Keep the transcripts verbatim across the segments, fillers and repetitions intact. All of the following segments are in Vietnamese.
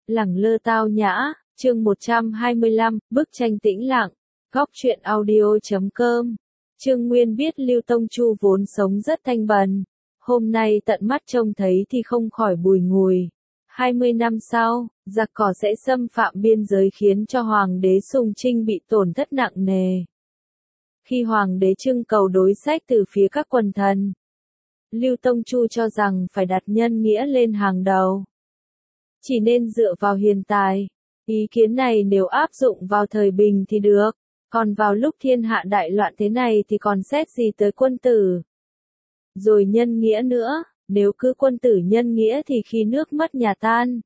Lẳng lơ tao nhã, chương một trăm hai mươi lăm, bức tranh tĩnh lặng, góc truyện audio chấm com. Trương Nguyên biết Lưu Tông Chu vốn sống rất thanh bần, hôm nay tận mắt trông thấy thì không khỏi bùi ngùi. hai mươi năm sau, giặc cỏ sẽ xâm phạm biên giới khiến cho Hoàng đế Sùng Trinh bị tổn thất nặng nề. Khi Hoàng đế trưng cầu đối sách từ phía các quần thần, Lưu Tông Chu cho rằng phải đặt nhân nghĩa lên hàng đầu. Chỉ nên dựa vào hiền tài. Ý kiến này nếu áp dụng vào thời bình thì được, còn vào lúc thiên hạ đại loạn thế này thì còn xét gì tới quân tử. Rồi nhân nghĩa nữa, nếu cứ quân tử nhân nghĩa thì khi nước mất nhà tan,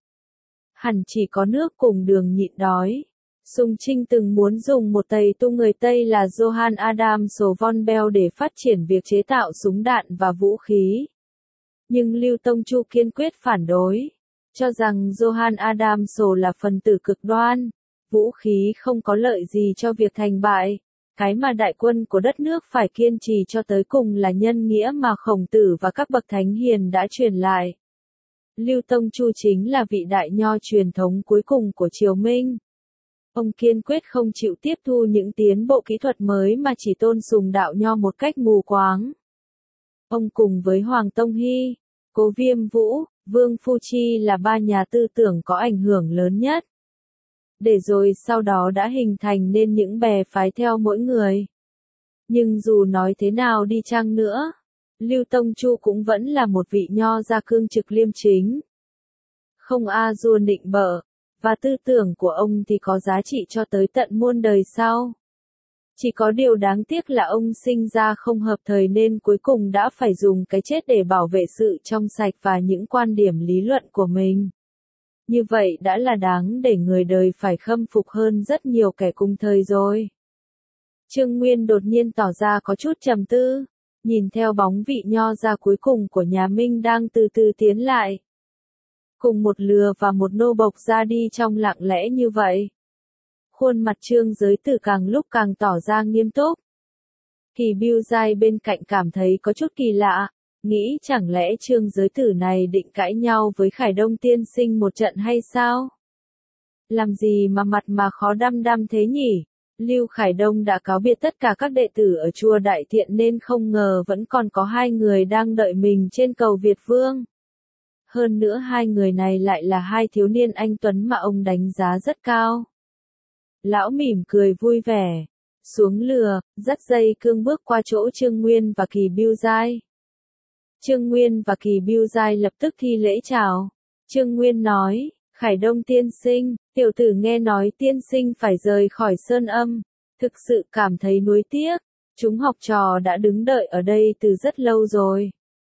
hẳn chỉ có nước cùng đường nhịn đói. Sùng Trinh từng muốn dùng một tây tu người Tây là Johann Adam Sổ von Bell để phát triển việc chế tạo súng đạn và vũ khí. Nhưng Lưu Tông Chu kiên quyết phản đối, cho rằng Johann Adam Sổ là phần tử cực đoan, vũ khí không có lợi gì cho việc thành bại. Cái mà đại quân của đất nước phải kiên trì cho tới cùng là nhân nghĩa mà Khổng Tử và các bậc thánh hiền đã truyền lại. Lưu Tông Chu chính là vị đại nho truyền thống cuối cùng của triều Minh. Ông kiên quyết không chịu tiếp thu những tiến bộ kỹ thuật mới mà chỉ tôn sùng đạo nho một cách mù quáng. Ông cùng với Hoàng Tông Hy, Cố Viêm Vũ, Vương Phu Chi là ba nhà tư tưởng có ảnh hưởng lớn nhất. Để rồi sau đó đã hình thành nên những bè phái theo mỗi người. Nhưng dù nói thế nào đi chăng nữa, Lưu Tông Chu cũng vẫn là một vị nho gia cương trực liêm chính. Không a dua nịnh bợ, và tư tưởng của ông thì có giá trị cho tới tận muôn đời sau. Chỉ có điều đáng tiếc là ông sinh ra không hợp thời nên cuối cùng đã phải dùng cái chết để bảo vệ sự trong sạch và những quan điểm lý luận của mình. Như vậy đã là đáng để người đời phải khâm phục hơn rất nhiều kẻ cùng thời rồi. Trương Nguyên đột nhiên tỏ ra có chút trầm tư, nhìn theo bóng vị nho gia cuối cùng của nhà Minh đang từ từ tiến lại. Cùng một lừa và một nô bộc ra đi trong lặng lẽ như vậy. Khuôn mặt Trương Giới Tử càng lúc càng tỏ ra nghiêm túc. Kỳ Bưu Giai bên cạnh cảm thấy có chút kỳ lạ, nghĩ chẳng lẽ Trương Giới Tử này định cãi nhau với Khải Đông tiên sinh một trận hay sao? Làm gì mà mặt mà khó đăm đăm thế nhỉ? Lưu Khải Đông đã cáo biệt tất cả các đệ tử ở chùa Đại Thiện nên không ngờ vẫn còn có hai người đang đợi mình trên cầu Việt Vương. Hơn nữa hai người này lại là hai thiếu niên anh tuấn mà ông đánh giá rất cao. Lão mỉm cười vui vẻ, xuống lừa, dắt dây cương bước qua chỗ Trương Nguyên và Kỳ Bưu Giai. Trương Nguyên và Kỳ Bưu Giai lập tức thi lễ chào. Trương Nguyên nói, Khải Đông tiên sinh, tiểu tử nghe nói tiên sinh phải rời khỏi Sơn Âm, thực sự cảm thấy nuối tiếc, chúng học trò đã đứng đợi ở đây từ rất lâu rồi.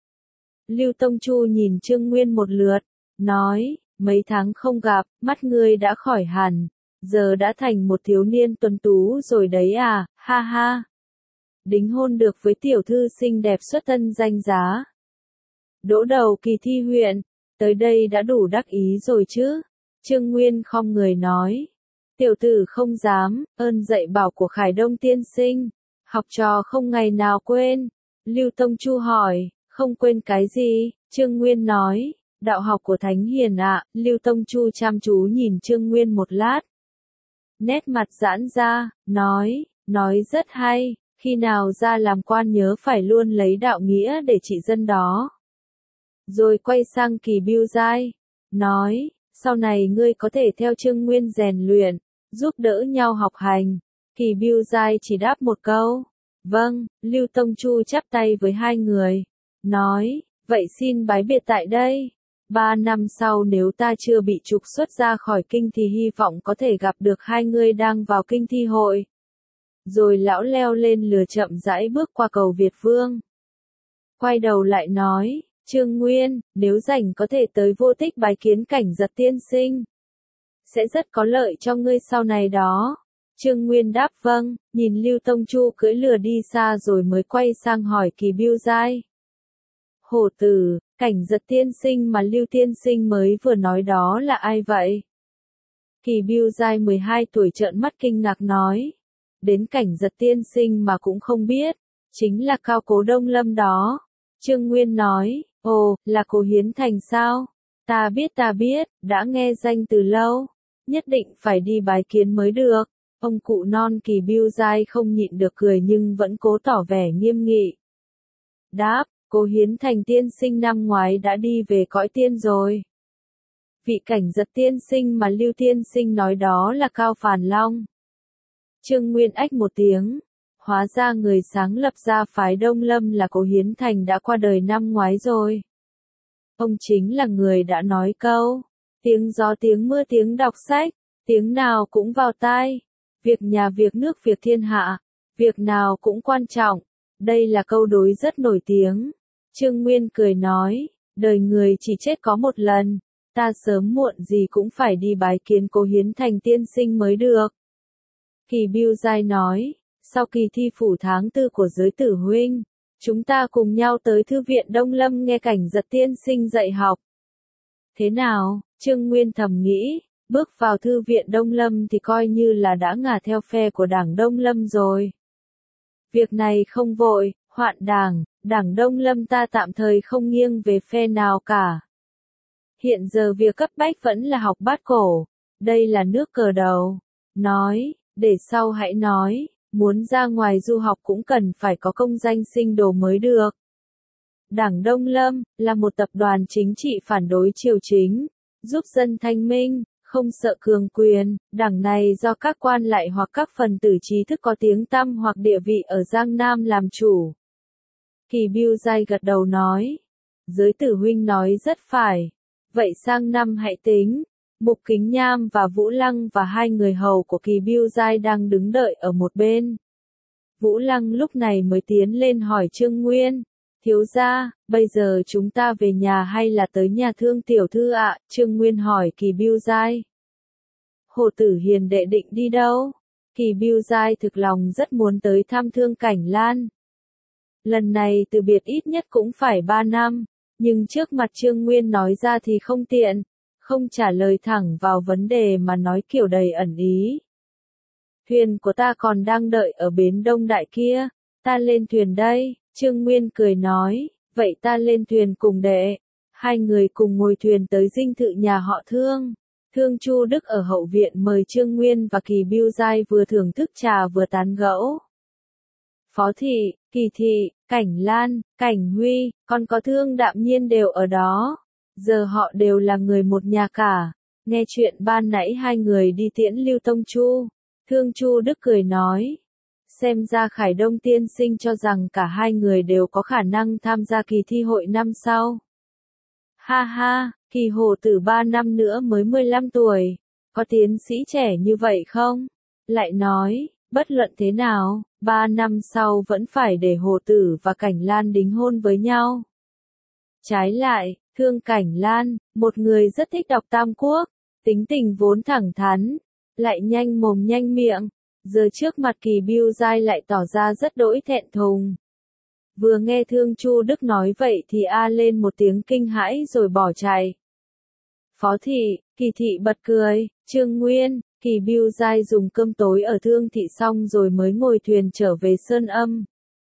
Lưu Tông Chu nhìn Trương Nguyên một lượt, nói, mấy tháng không gặp, mắt ngươi đã khỏi hẳn, giờ đã thành một thiếu niên tuấn tú rồi đấy à, ha ha. Đính hôn được với tiểu thư xinh đẹp xuất thân danh giá. Đỗ đầu kỳ thi huyện, tới đây đã đủ đắc ý rồi chứ. Trương Nguyên khom người nói, tiểu tử không dám, ơn dạy bảo của Khải Đông tiên sinh, học trò không ngày nào quên. Lưu Tông Chu hỏi, không quên cái gì? Trương Nguyên nói, đạo học của Thánh Hiền ạ. Lưu Tông Chu chăm chú nhìn Trương Nguyên một lát. Nét mặt giãn ra, nói, nói rất hay, khi nào ra làm quan nhớ phải luôn lấy đạo nghĩa để trị dân đó. Rồi quay sang Kỳ Bưu Giai, nói, sau này ngươi có thể theo Trương Nguyên rèn luyện, giúp đỡ nhau học hành. Kỳ Bưu Giai chỉ đáp một câu, vâng. Lưu Tông Chu chắp tay với hai người, nói, vậy xin bái biệt tại đây. Ba năm sau nếu ta chưa bị trục xuất ra khỏi kinh thì hy vọng có thể gặp được hai người đang vào kinh thi hội. Rồi lão leo lên lừa chậm rãi bước qua cầu Việt Vương. Quay đầu lại nói, Trương Nguyên, nếu rảnh có thể tới Vô Tích bái kiến Cảnh Giật tiên sinh. Sẽ rất có lợi cho ngươi sau này đó. Trương Nguyên đáp vâng, nhìn Lưu Tông Chu cưỡi lừa đi xa rồi mới quay sang hỏi Kỳ Bưu Giai. Hổ tử, Cảnh Giật tiên sinh mà Lưu tiên sinh mới vừa nói đó là ai vậy? Kỳ Bưu Giai mười hai tuổi trợn mắt kinh ngạc nói. Đến Cảnh Giật tiên sinh mà cũng không biết, chính là Cao Cố Đông Lâm đó. Trương Nguyên nói, ồ, là Cố Hiến Thành sao? Ta biết ta biết, đã nghe danh từ lâu, nhất định phải đi bái kiến mới được. Ông cụ non Kỳ Bưu Giai không nhịn được cười nhưng vẫn cố tỏ vẻ nghiêm nghị. Đáp, Cố Hiến Thành tiên sinh năm ngoái đã đi về cõi tiên rồi. Vị Cảnh Giật tiên sinh mà Lưu tiên sinh nói đó là Cao Phàn Long. Trương Nguyên ách một tiếng, hóa ra người sáng lập ra phái Đông Lâm là Cố Hiến Thành đã qua đời năm ngoái rồi. Ông chính là người đã nói câu, tiếng gió tiếng mưa tiếng đọc sách, tiếng nào cũng vào tai, việc nhà việc nước việc thiên hạ, việc nào cũng quan trọng. Đây là câu đối rất nổi tiếng. Trương Nguyên cười nói, đời người chỉ chết có một lần, ta sớm muộn gì cũng phải đi bái kiến Cố Hiến Thành tiên sinh mới được. Kỳ Bưu Giai nói, sau kỳ thi phủ tháng tư của giới tử huynh, chúng ta cùng nhau tới thư viện Đông Lâm nghe Cảnh Giật tiên sinh dạy học. Thế nào, Trương Nguyên thầm nghĩ, bước vào thư viện Đông Lâm thì coi như là đã ngả theo phe của đảng Đông Lâm rồi. Việc này không vội, hoạn đảng, đảng Đông Lâm ta tạm thời không nghiêng về phe nào cả. Hiện giờ việc cấp bách vẫn là học bát cổ, đây là nước cờ đầu. Nói, để sau hãy nói, muốn ra ngoài du học cũng cần phải có công danh sinh đồ mới được. Đảng Đông Lâm là một tập đoàn chính trị phản đối triều chính, giúp dân thanh minh, không sợ cường quyền. Đảng này do các quan lại hoặc các phần tử trí thức có tiếng tăm hoặc địa vị ở Giang Nam làm chủ. Kỳ Bưu Giai gật đầu nói, giới tử huynh nói rất phải, vậy sang năm hãy tính. Mục Kính Nham và Vũ Lăng và hai người hầu của Kỳ Bưu Giai đang đứng đợi ở một bên. Vũ Lăng lúc này mới tiến lên hỏi Trương Nguyên, thiếu gia, bây giờ chúng ta về nhà hay là tới nhà Thương tiểu thư ạ? Trương Nguyên hỏi Kỳ Bưu Giai. Hồ Tử Hiền đệ định đi đâu? Kỳ Bưu Giai thực lòng rất muốn tới thăm Thương Cảnh Lan. Lần này từ biệt ít nhất cũng phải ba năm, nhưng trước mặt Trương Nguyên nói ra thì không tiện, không trả lời thẳng vào vấn đề mà nói kiểu đầy ẩn ý. Thuyền của ta còn đang đợi ở bến Đông Đại kia, ta lên thuyền đây. Trương Nguyên cười nói, vậy ta lên thuyền cùng đệ. Hai người cùng ngồi thuyền tới dinh thự nhà họ Thương. Thương Chu Đức ở hậu viện mời Trương Nguyên và Kỳ Bưu Giai vừa thưởng thức trà vừa tán gẫu. Phó Thị, Kỳ Thị, Cảnh Lan, Cảnh Huy, còn có Thương Đạm Nhiên đều ở đó. Giờ họ đều là người một nhà cả. Nghe chuyện ban nãy hai người đi tiễn Lưu Tông Chu. Thương Chu Đức cười nói. Xem ra Khải Đông tiên sinh cho rằng cả hai người đều có khả năng tham gia kỳ thi hội năm sau. Ha ha, Kỳ Hồ Tử ba năm nữa mới mười lăm tuổi. Có tiến sĩ trẻ như vậy không? Lại nói, bất luận thế nào, ba năm sau vẫn phải để Hồ Tử và Cảnh Lan đính hôn với nhau. Trái lại, Thương Cảnh Lan, một người rất thích đọc Tam Quốc, tính tình vốn thẳng thắn, lại nhanh mồm nhanh miệng, giờ trước mặt Kỳ Bưu Giai lại tỏ ra rất đỗi thẹn thùng. Vừa nghe Thương Chu Đức nói vậy thì a lên một tiếng kinh hãi rồi bỏ chạy. Phó Thị, Kỳ Thị bật cười, Trương Nguyên, Kỳ Bưu Giai dùng cơm tối ở Thương Thị xong rồi mới ngồi thuyền trở về Sơn Âm.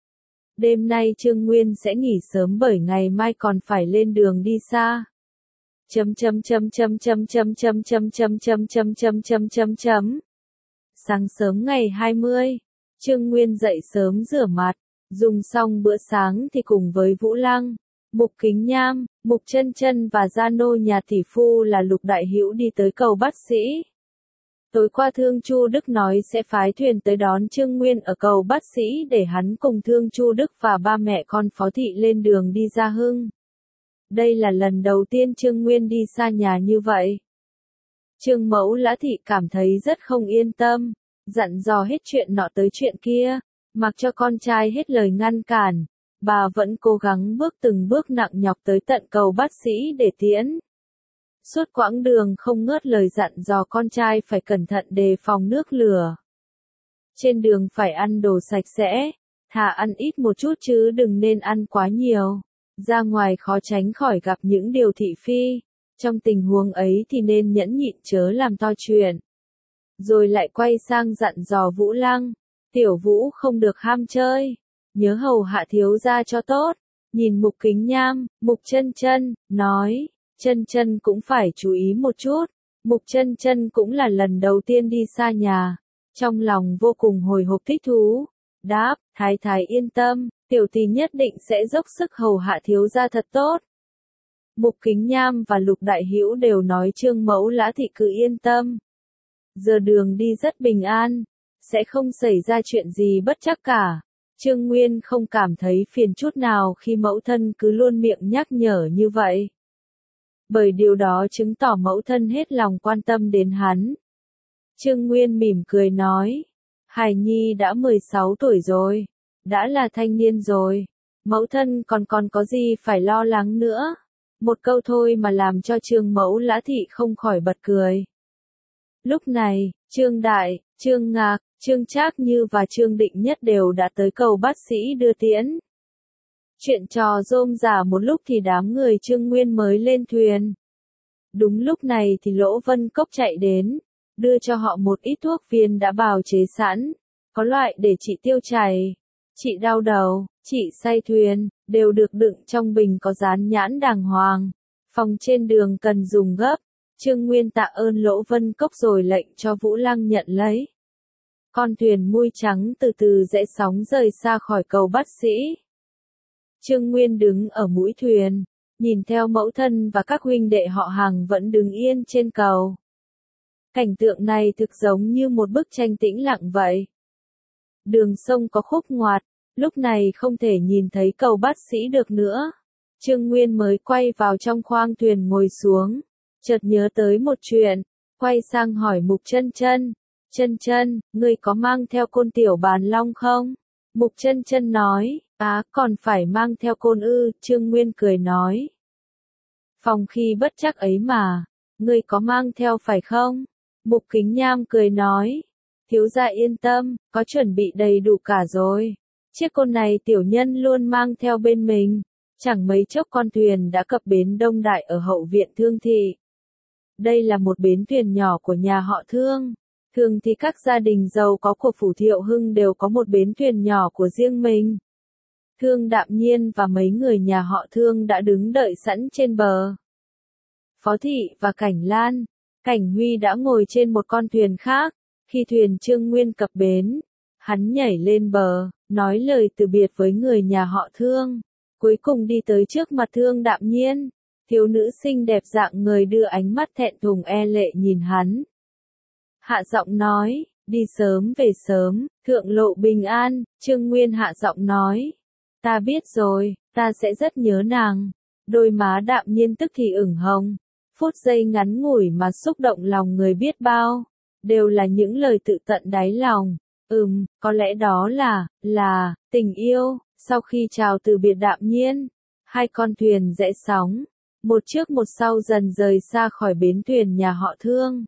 Đêm nay Trương Nguyên sẽ nghỉ sớm bởi ngày mai còn phải lên đường đi xa. Chấm chấm chấm chấm chấm chấm chấm chấm chấm chấm chấm chấm chấm chấm chấm. Sáng sớm ngày hai mươi, Trương Nguyên dậy sớm rửa mặt, dùng xong bữa sáng thì cùng với Vũ Lăng, Mục Kính Nham, Mục Chân Chân và gia nô nhà tỷ phu là Lục Đại Hữu đi tới cầu Bát Sĩ. Tối qua Thương Chu Đức nói sẽ phái thuyền tới đón Trương Nguyên ở cầu Bát Sĩ để hắn cùng Thương Chu Đức và ba mẹ con Phó Thị lên đường đi Gia Hưng. Đây là lần đầu tiên Trương Nguyên đi xa nhà như vậy. Trương Mẫu Lã Thị cảm thấy rất không yên tâm, dặn dò hết chuyện nọ tới chuyện kia, mặc cho con trai hết lời ngăn cản, bà vẫn cố gắng bước từng bước nặng nhọc tới tận cầu Bát Sĩ để tiễn. Suốt quãng đường không ngớt lời dặn dò con trai phải cẩn thận đề phòng nước lửa. Trên đường phải ăn đồ sạch sẽ, thà ăn ít một chút chứ đừng nên ăn quá nhiều. Ra ngoài khó tránh khỏi gặp những điều thị phi, trong tình huống ấy thì nên nhẫn nhịn chớ làm to chuyện. Rồi lại quay sang dặn dò Vũ Lăng, tiểu Vũ không được ham chơi, nhớ hầu hạ thiếu gia cho tốt. Nhìn Mục Kính Nham, Mục Chân Chân, nói, Chân Chân cũng phải chú ý một chút. Mục Chân Chân cũng là lần đầu tiên đi xa nhà, trong lòng vô cùng hồi hộp thích thú. Đáp, thái thái yên tâm, tiểu tỷ nhất định sẽ dốc sức hầu hạ thiếu gia thật tốt. Mục Kính Nham và Lục Đại Hữu đều nói Trương Mẫu Lã thị cứ yên tâm. Giờ đường đi rất bình an, sẽ không xảy ra chuyện gì bất trắc cả. Trương Nguyên không cảm thấy phiền chút nào khi mẫu thân cứ luôn miệng nhắc nhở như vậy. Bởi điều đó chứng tỏ mẫu thân hết lòng quan tâm đến hắn. Trương Nguyên mỉm cười nói, Hải Nhi đã mười sáu tuổi rồi, đã là thanh niên rồi, mẫu thân còn còn có gì phải lo lắng nữa. Một câu thôi mà làm cho Trương Mẫu Lã thị không khỏi bật cười. Lúc này, Trương Đại, Trương Ngạc, Trương Trác Như và Trương Định Nhất đều đã tới cầu bát sĩ đưa tiễn. Chuyện trò rôm rả một lúc thì đám người Trương Nguyên mới lên thuyền. Đúng lúc này thì Lỗ Vân Cốc chạy đến, đưa cho họ một ít thuốc viên đã bào chế sẵn, có loại để trị tiêu chảy, trị đau đầu, trị say thuyền, đều được đựng trong bình có dán nhãn đàng hoàng. Phòng trên đường cần dùng gấp, Trương Nguyên tạ ơn Lỗ Vân Cốc rồi lệnh cho Vũ Lăng nhận lấy. Con thuyền mui trắng từ từ rẽ sóng rời xa khỏi cầu bát sĩ. Trương Nguyên đứng ở mũi thuyền, nhìn theo mẫu thân và các huynh đệ họ hàng vẫn đứng yên trên cầu. Cảnh tượng này thực giống như một bức tranh tĩnh lặng vậy. Đường sông có khúc ngoặt, lúc này không thể nhìn thấy cầu bát sĩ được nữa. Trương Nguyên mới quay vào trong khoang thuyền ngồi xuống, chợt nhớ tới một chuyện, quay sang hỏi Mục Chân Chân, Chân Chân, ngươi có mang theo côn tiểu bàn long không? Mục Chân Chân nói, á, còn phải mang theo côn ư? Trương Nguyên cười nói, phòng khi bất chắc ấy mà, ngươi có mang theo phải không? Mục Kính Nham cười nói, thiếu gia yên tâm, có chuẩn bị đầy đủ cả rồi. Chiếc côn này tiểu nhân luôn mang theo bên mình. Chẳng mấy chốc con thuyền đã cập bến Đông Đại ở hậu viện Thương Thị. Đây là một bến thuyền nhỏ của nhà họ Thương. Thường thì các gia đình giàu có của phủ Thiệu Hưng đều có một bến thuyền nhỏ của riêng mình. Thương Đạm Nhiên và mấy người nhà họ Thương đã đứng đợi sẵn trên bờ. Phó Thị và Cảnh Lan, Cảnh Huy đã ngồi trên một con thuyền khác. Khi thuyền Trương Nguyên cập bến, hắn nhảy lên bờ, nói lời từ biệt với người nhà họ Thương. Cuối cùng đi tới trước mặt Thương Đạm Nhiên. Thiếu nữ xinh đẹp dạng người đưa ánh mắt thẹn thùng e lệ nhìn hắn. Hạ giọng nói, đi sớm về sớm, thượng lộ bình an. Trương Nguyên hạ giọng nói, ta biết rồi, ta sẽ rất nhớ nàng. Đôi má Đạm Nhiên tức thì ửng hồng. Phút giây ngắn ngủi mà xúc động lòng người biết bao. Đều là những lời tự tận đáy lòng. Ừm, có lẽ đó là, là, tình yêu. Sau khi chào từ biệt Đạm Nhiên, hai con thuyền rẽ sóng, một trước một sau dần rời xa khỏi bến thuyền nhà họ Thương.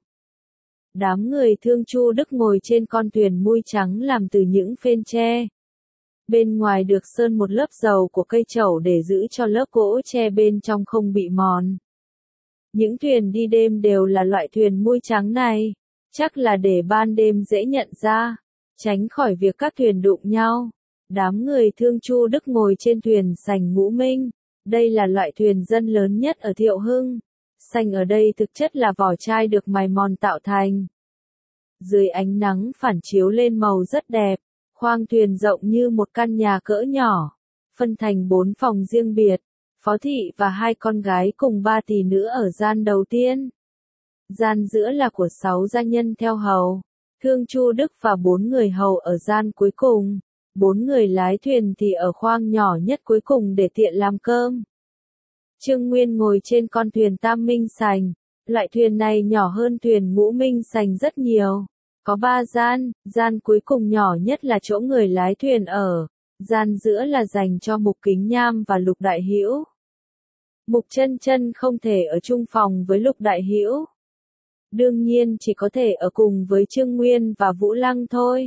Đám người Thương Chu Đức ngồi trên con thuyền mui trắng làm từ những phên tre. Bên ngoài được sơn một lớp dầu của cây trẩu để giữ cho lớp gỗ tre bên trong không bị mòn. Những thuyền đi đêm đều là loại thuyền mui trắng này, chắc là để ban đêm dễ nhận ra, tránh khỏi việc các thuyền đụng nhau. Đám người Thương Chu Đức ngồi trên thuyền sành Ngũ Minh, đây là loại thuyền dân lớn nhất ở Thiệu Hưng. Sành ở đây thực chất là vỏ chai được mài mòn tạo thành. Dưới ánh nắng phản chiếu lên màu rất đẹp, khoang thuyền rộng như một căn nhà cỡ nhỏ, phân thành bốn phòng riêng biệt, Phó Thị và hai con gái cùng ba tỷ nữ ở gian đầu tiên. Gian giữa là của sáu gia nhân theo hầu, Thương Chu Đức và bốn người hầu ở gian cuối cùng. Bốn người lái thuyền thì ở khoang nhỏ nhất cuối cùng để tiện làm cơm. Trương Nguyên ngồi trên con thuyền Tam Minh Sành. Loại thuyền này nhỏ hơn thuyền Ngũ Minh Sành rất nhiều. Có ba gian, gian cuối cùng nhỏ nhất là chỗ người lái thuyền ở. Gian giữa là dành cho Mục Kính Nham và Lục Đại Hữu. Mục Chân Chân không thể ở chung phòng với Lục Đại Hữu. Đương nhiên chỉ có thể ở cùng với Trương Nguyên và Vũ Lăng thôi.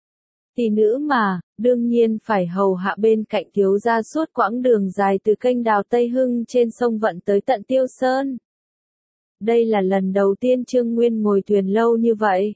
Tỷ nữ mà, đương nhiên phải hầu hạ bên cạnh thiếu gia suốt quãng đường dài từ kênh đào Tây Hưng trên sông Vận tới tận Tiêu Sơn. Đây là lần đầu tiên Trương Nguyên ngồi thuyền lâu như vậy.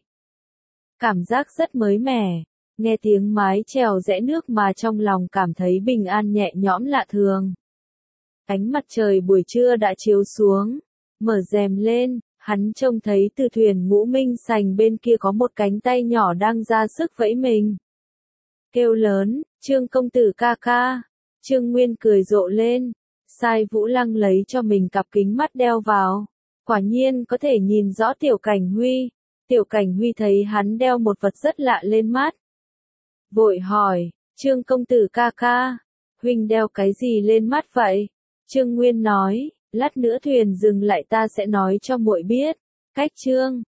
Cảm giác rất mới mẻ, nghe tiếng mái chèo rẽ nước mà trong lòng cảm thấy bình an nhẹ nhõm lạ thường. Ánh mặt trời buổi trưa đã chiếu xuống, mở rèm lên, hắn trông thấy từ thuyền Ngũ Minh Sành bên kia có một cánh tay nhỏ đang ra sức vẫy mình. Kêu lớn, Trương công tử ca ca. Trương Nguyên cười rộ lên. Sai Vũ Lăng lấy cho mình cặp kính mắt đeo vào. Quả nhiên có thể nhìn rõ Tiểu Cảnh Huy. Tiểu Cảnh Huy thấy hắn đeo một vật rất lạ lên mắt. Vội hỏi, Trương công tử ca ca, huynh đeo cái gì lên mắt vậy? Trương Nguyên nói, lát nữa thuyền dừng lại ta sẽ nói cho muội biết. Cách Trương